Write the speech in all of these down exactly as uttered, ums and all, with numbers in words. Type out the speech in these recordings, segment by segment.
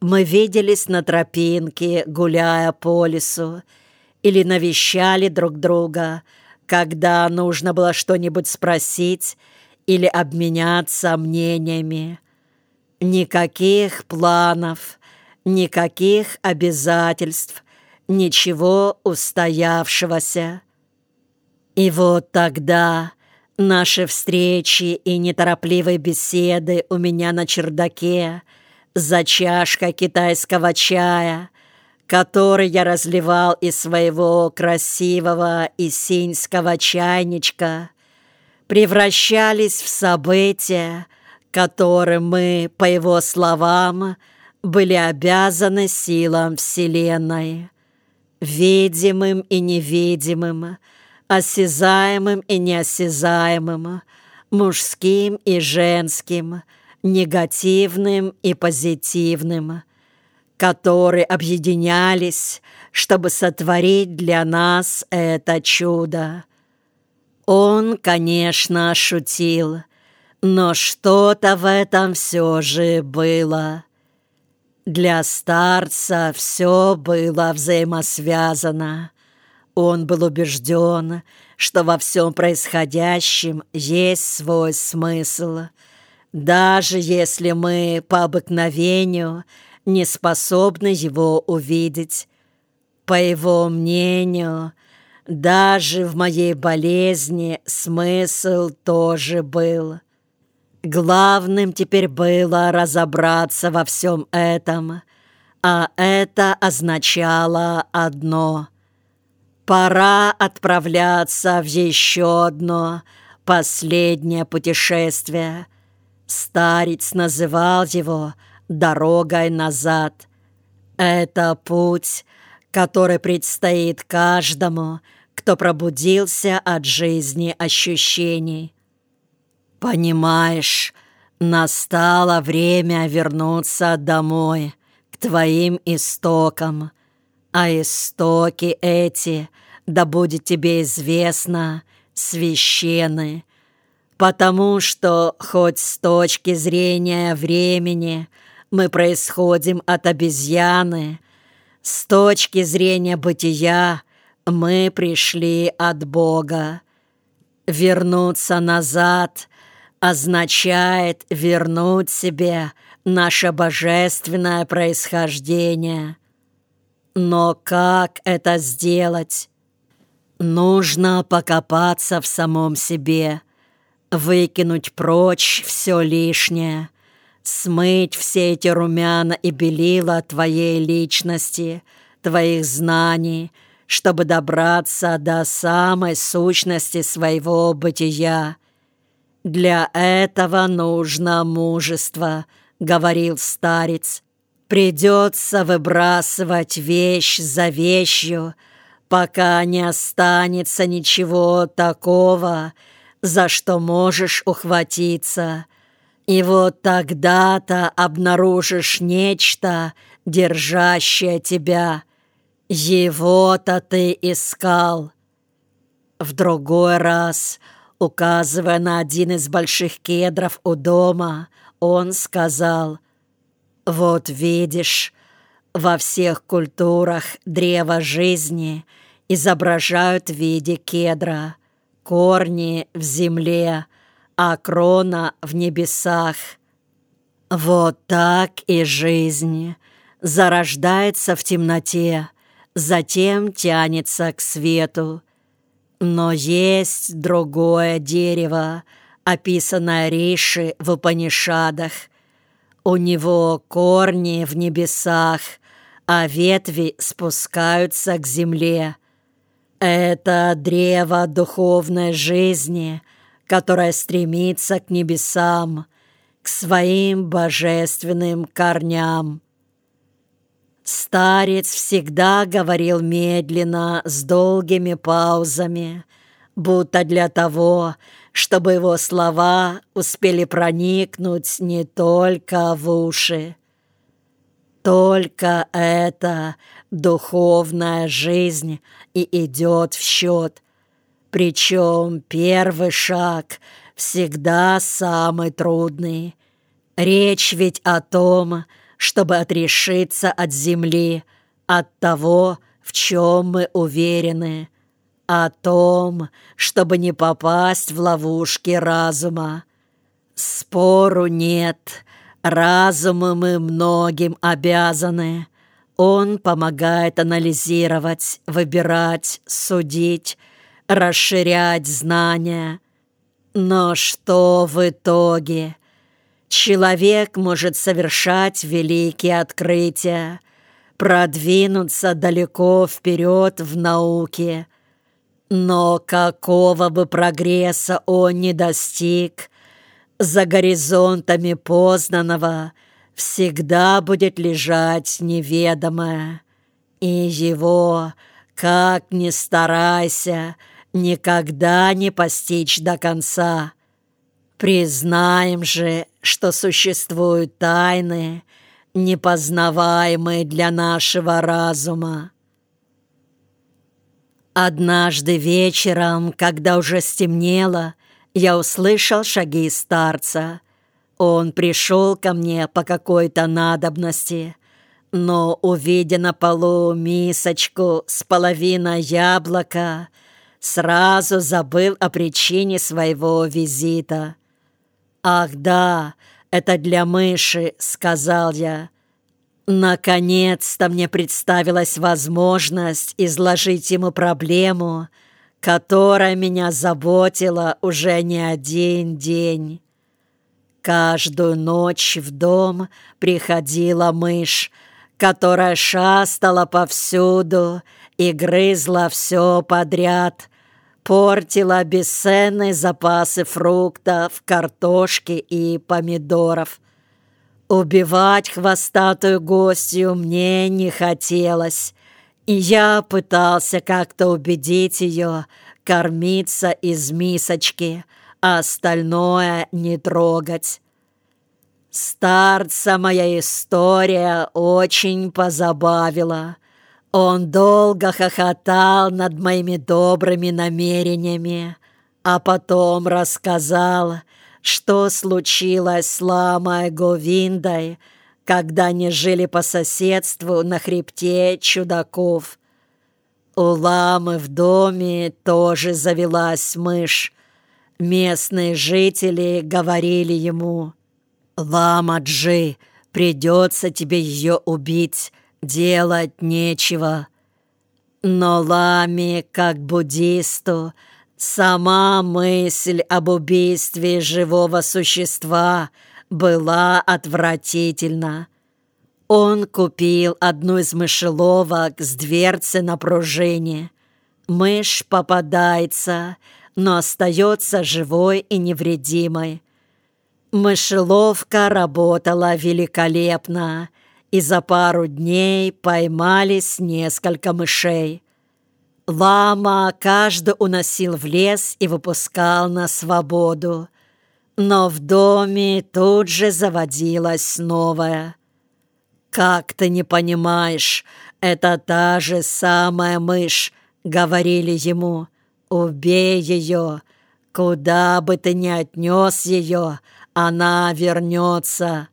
Мы виделись на тропинке, гуляя по лесу, или навещали друг друга, когда нужно было что-нибудь спросить или обменяться мнениями. Никаких планов, никаких обязательств, ничего устоявшегося. И вот тогда наши встречи и неторопливые беседы у меня на чердаке за чашкой китайского чая, который я разливал из своего красивого исинского чайничка, превращались в события, которым мы, по его словам, были обязаны силам Вселенной, видимым и невидимым, осязаемым и неосязаемым, мужским и женским, негативным и позитивным, которые объединялись, чтобы сотворить для нас это чудо. Он, конечно, шутил, но что-то в этом все же было. Для старца все было взаимосвязано. Он был убежден, что во всем происходящем есть свой смысл, даже если мы по обыкновению не способны его увидеть. По его мнению, даже в моей болезни смысл тоже был. Главным теперь было разобраться во всем этом, а это означало одно: пора отправляться в еще одно, последнее путешествие. Старец называл его «дорогой назад». Это путь, который предстоит каждому, кто пробудился от жизни ощущений. Понимаешь, настало время вернуться домой, к твоим истокам. А истоки эти, да будет тебе известно, священны, потому что хоть с точки зрения времени мы происходим от обезьяны, с точки зрения бытия мы пришли от Бога. Вернуться назад означает вернуть себе наше божественное происхождение. Но как это сделать? Нужно покопаться в самом себе, выкинуть прочь все лишнее, смыть все эти румяна и белила твоей личности, твоих знаний, чтобы добраться до самой сущности своего бытия. Для этого нужно мужество, говорил старец. Придется выбрасывать вещь за вещью, пока не останется ничего такого, за что можешь ухватиться. И вот тогда-то обнаружишь нечто, держащее тебя. Его-то ты искал. В другой раз, указывая на один из больших кедров у дома, он сказал: «Вот видишь, во всех культурах древо жизни изображают в виде кедра, корни в земле, а крона в небесах. Вот так и жизнь зарождается в темноте, затем тянется к свету. Но есть другое дерево, описанное Риши в Упанишадах. У него корни в небесах, а ветви спускаются к земле. Это древо духовной жизни, которое стремится к небесам, к своим божественным корням». Старец всегда говорил медленно, с долгими паузами, будто для того, чтобы его слова успели проникнуть не только в уши. Только эта духовная жизнь и идет в счет. Причем первый шаг всегда самый трудный. Речь ведь о том, чтобы отрешиться от земли, от того, в чем мы уверены, о том, чтобы не попасть в ловушки разума. Спору нет, разуму мы многим обязаны. Он помогает анализировать, выбирать, судить, расширять знания. Но что в итоге? Человек может совершать великие открытия, продвинуться далеко вперед в науке. Но какого бы прогресса он ни достиг, за горизонтами познанного всегда будет лежать неведомое, и его, как ни старайся, никогда не постичь до конца. Признаем же, что существуют тайны, непознаваемые для нашего разума. Однажды вечером, когда уже стемнело, я услышал шаги старца. Он пришел ко мне по какой-то надобности, но, увидя на полу мисочку с половиной яблока, сразу забыл о причине своего визита. «Ах да, это для мыши», — сказал я. Наконец-то мне представилась возможность изложить ему проблему, которая меня заботила уже не один день. Каждую ночь в дом приходила мышь, которая шастала повсюду и грызла все подряд, портила бесценные запасы фруктов, картошки и помидоров. Убивать хвостатую гостью мне не хотелось, и я пытался как-то убедить ее кормиться из мисочки, а остальное не трогать. Старца моя история очень позабавила. Он долго хохотал над моими добрыми намерениями, а потом рассказал, что случилось с ламой Говиндой, когда они жили по соседству на хребте чудаков. У ламы в доме тоже завелась мышь. Местные жители говорили ему: «Лама-Джи, придется тебе ее убить, делать нечего». Но ламе, как буддисту, сама мысль об убийстве живого существа была отвратительна. Он купил одну из мышеловок с дверцей на пружине. Мышь попадается, но остается живой и невредимой. Мышеловка работала великолепно, и за пару дней поймались несколько мышей. Лама каждый уносил в лес и выпускал на свободу, но в доме тут же заводилась новая. «Как ты не понимаешь, это та же самая мышь», — говорили ему. «Убей ее, куда бы ты ни отнес ее, она вернется».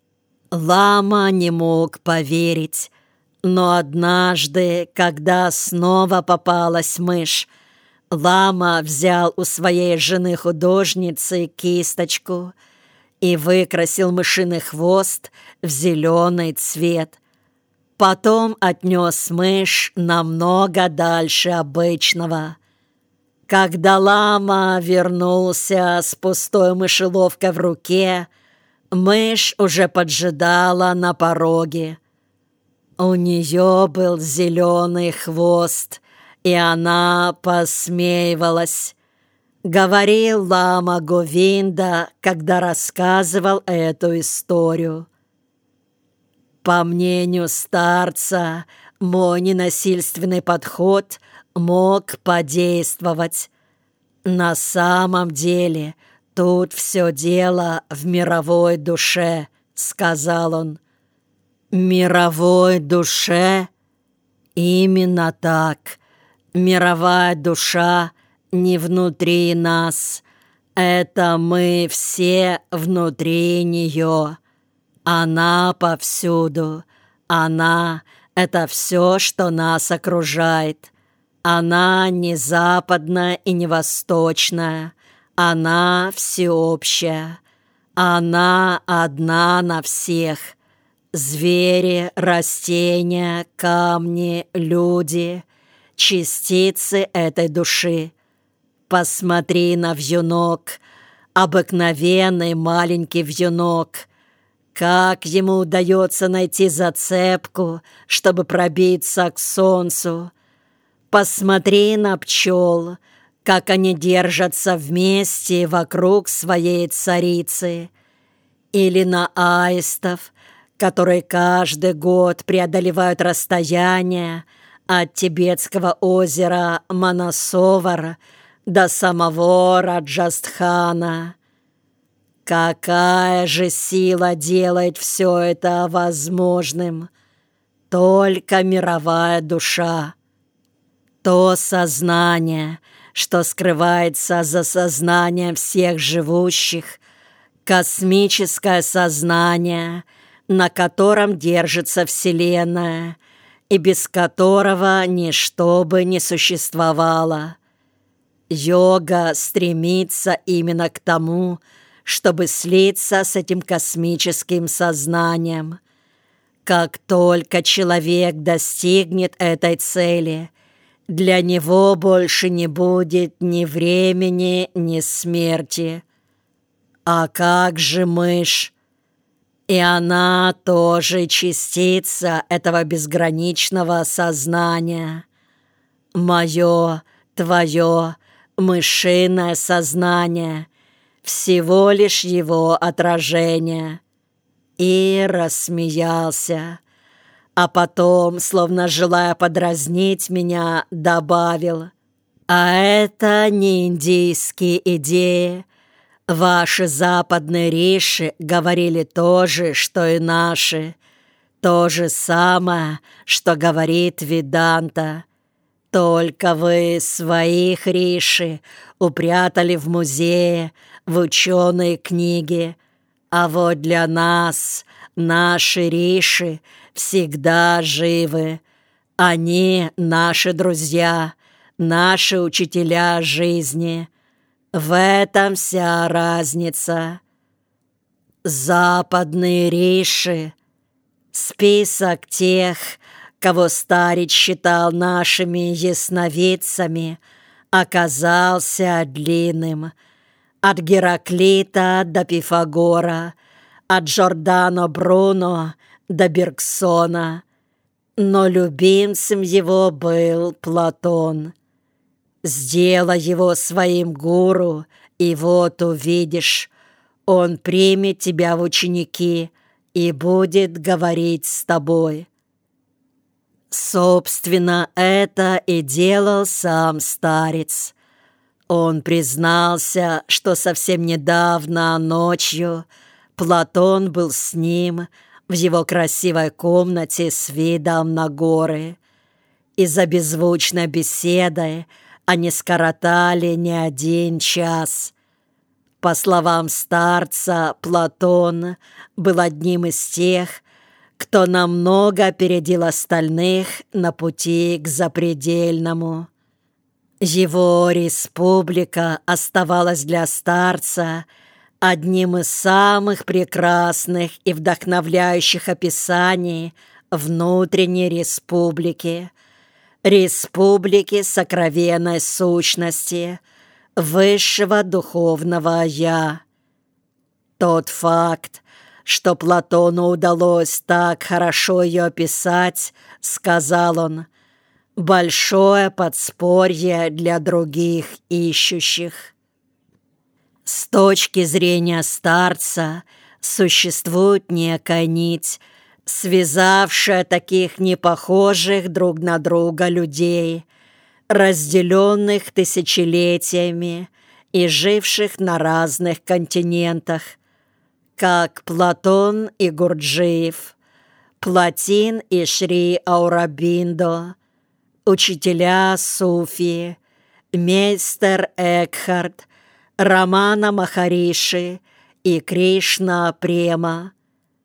Лама не мог поверить, но однажды, когда снова попалась мышь, Лама взял у своей жены-художницы кисточку и выкрасил мышиный хвост в зеленый цвет. Потом отнес мышь намного дальше обычного. Когда Лама вернулся с пустой мышеловкой в руке, мышь уже поджидала на пороге. У нее был зеленый хвост, и она посмеивалась. Говорил лама Говинда, когда рассказывал эту историю. По мнению старца, мой ненасильственный подход мог подействовать. На самом деле, тут все дело в мировой душе, сказал он. Мировой душе? Именно так. Мировая душа не внутри нас. Это мы все внутри нее. Она повсюду. Она — это все, что нас окружает. Она не западная и не восточная. Она всеобщая. Она одна на всех. Звери, растения, камни, люди — частицы этой души. Посмотри на вьюнок, обыкновенный маленький вьюнок. Как ему удается найти зацепку, чтобы пробиться к солнцу? Посмотри на пчел, как они держатся вместе вокруг своей царицы. Или на аистов, которые каждый год преодолевают расстояние от тибетского озера Манасовар до самого Раджастхана. Какая же сила делает все это возможным? Только мировая душа. То сознание, что скрывается за сознанием всех живущих, космическое сознание, на котором держится Вселенная, и без которого ничто бы не существовало. Йога стремится именно к тому, чтобы слиться с этим космическим сознанием. Как только человек достигнет этой цели, для него больше не будет ни времени, ни смерти. А как же мышь? И она тоже частица этого безграничного сознания. Мое, твое, мышиное сознание — всего лишь его отражение. И рассмеялся. А потом, словно желая подразнить меня, добавил: «А это не индийские идеи. Ваши западные риши говорили то же, что и наши. То же самое, что говорит Веданта. Только вы своих риши упрятали в музее, в ученые книги. А вот для нас наши риши всегда живы. Они наши друзья, наши учителя жизни. В этом вся разница. Западные риши — список тех, кого старец считал нашими ясновидцами, оказался длинным. От Гераклита до Пифагора, от Джордано Бруно до Бергсона. Но любимцем его был Платон. Сделай его своим гуру, и вот увидишь, он примет тебя в ученики и будет говорить с тобой. Собственно, это и делал сам старец. Он признался, что совсем недавно ночью Платон был с ним в его красивой комнате с видом на горы, и за беззвучной беседой они скоротали не один час. По словам старца, Платон был одним из тех, кто намного опередил остальных на пути к запредельному. Его республика оставалась для старца одним из самых прекрасных и вдохновляющих описаний внутренней республики, республики сокровенной сущности, высшего духовного «Я». Тот факт, что Платону удалось так хорошо ее описать, сказал он, большое подспорье для других ищущих. С точки зрения старца существует некая нить, связавшая таких непохожих друг на друга людей, разделенных тысячелетиями и живших на разных континентах, как Платон и Гурджиев, Платин и Шри Аурабиндо, учителя Суфии, мейстер Экхарт, Рамана Махариши и Кришна Према.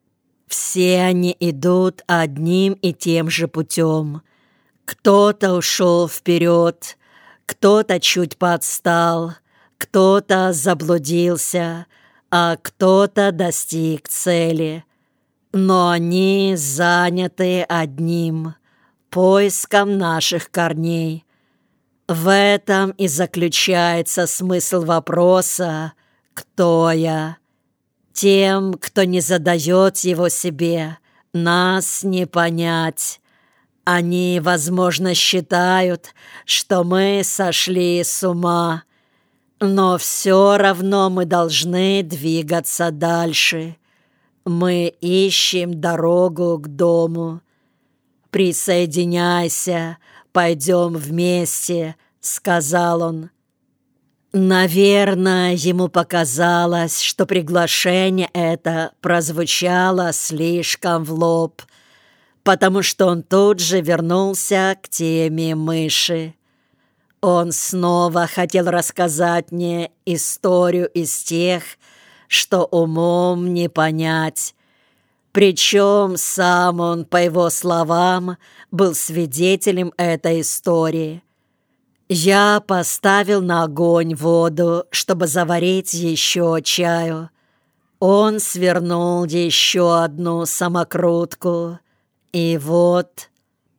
Все они идут одним и тем же путем. Кто-то ушел вперед, кто-то чуть подстал, кто-то заблудился, а кто-то достиг цели. Но они заняты одним — поиском наших корней. В этом и заключается смысл вопроса «Кто я?». Тем, кто не задает его себе, нас не понять. Они, возможно, считают, что мы сошли с ума, но все равно мы должны двигаться дальше. Мы ищем дорогу к дому. «Присоединяйся, пойдем вместе», — сказал он. Наверное, ему показалось, что приглашение это прозвучало слишком в лоб, потому что он тут же вернулся к теме мыши. Он снова хотел рассказать мне историю из тех, что умом не понять. Причем сам он, по его словам, был свидетелем этой истории. Я поставил на огонь воду, чтобы заварить еще чаю. Он свернул еще одну самокрутку. И вот...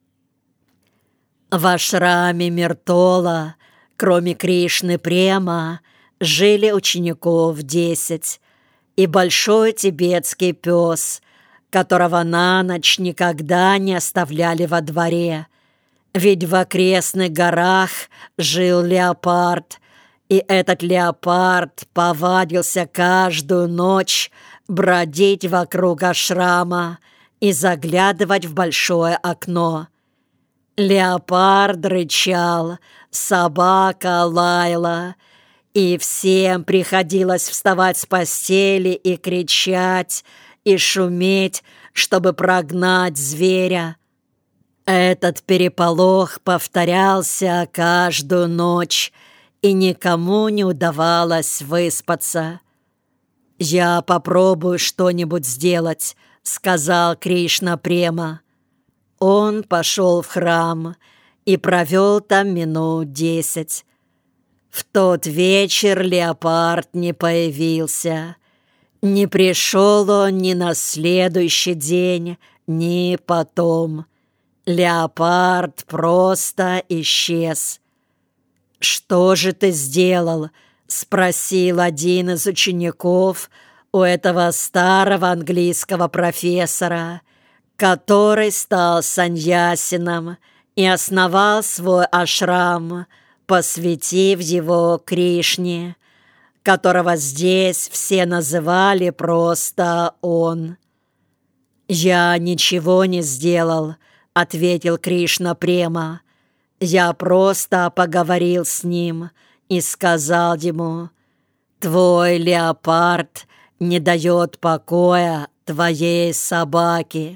В ашраме Миртола, кроме Кришны Према, жили учеников десять и большой тибетский пес, которого на ночь никогда не оставляли во дворе. Ведь в окрестных горах жил леопард, и этот леопард повадился каждую ночь бродить вокруг ашрама и заглядывать в большое окно. Леопард рычал, собака лаяла, и всем приходилось вставать с постели и кричать, и шуметь, чтобы прогнать зверя. Этот переполох повторялся каждую ночь, и никому не удавалось выспаться. «Я попробую что-нибудь сделать», — сказал Кришна Према. Он пошел в храм и провел там минут десять. В тот вечер леопард не появился. Не пришел он ни на следующий день, ни потом. Леопард просто исчез. «Что же ты сделал?» — спросил один из учеников у этого старого английского профессора, который стал саньясином и основал свой ашрам, посвятив его Кришне, которого здесь все называли просто «он». «Я ничего не сделал», — ответил Кришна Према. «Я просто поговорил с ним и сказал ему: твой леопард не дает покоя твоей собаке».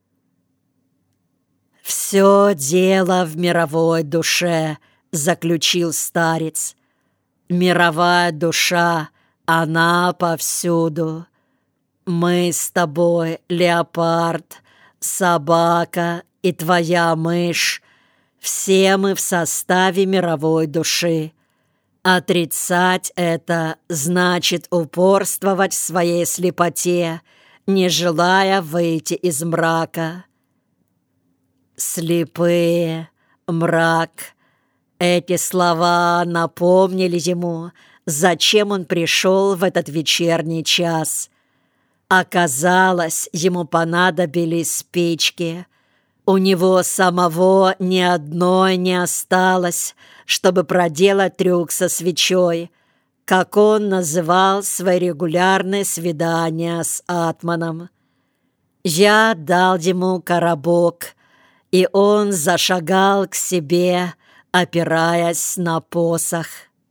«Все дело в мировой душе», — заключил старец. «Мировая душа, она повсюду. Мы с тобой, леопард, собака и твоя мышь, все мы в составе мировой души. Отрицать это значит упорствовать в своей слепоте, не желая выйти из мрака». «Слепые, мрак». Эти слова напомнили ему, зачем он пришел в этот вечерний час. Оказалось, ему понадобились спички. У него самого ни одной не осталось, чтобы проделать трюк со свечой, как он называл свои регулярные свидания с Атманом. Я дал ему коробок, и он зашагал к себе, опираясь на посох.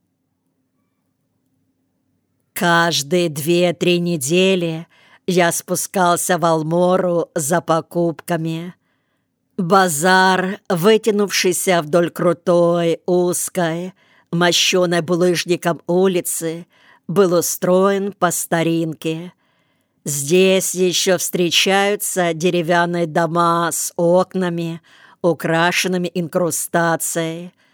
Каждые две-три недели я спускался в Алмору за покупками. Базар, вытянувшийся вдоль крутой, узкой, мощеной булыжником улицы, был устроен по старинке. Здесь еще встречаются деревянные дома с окнами, украшенными инкрустацией,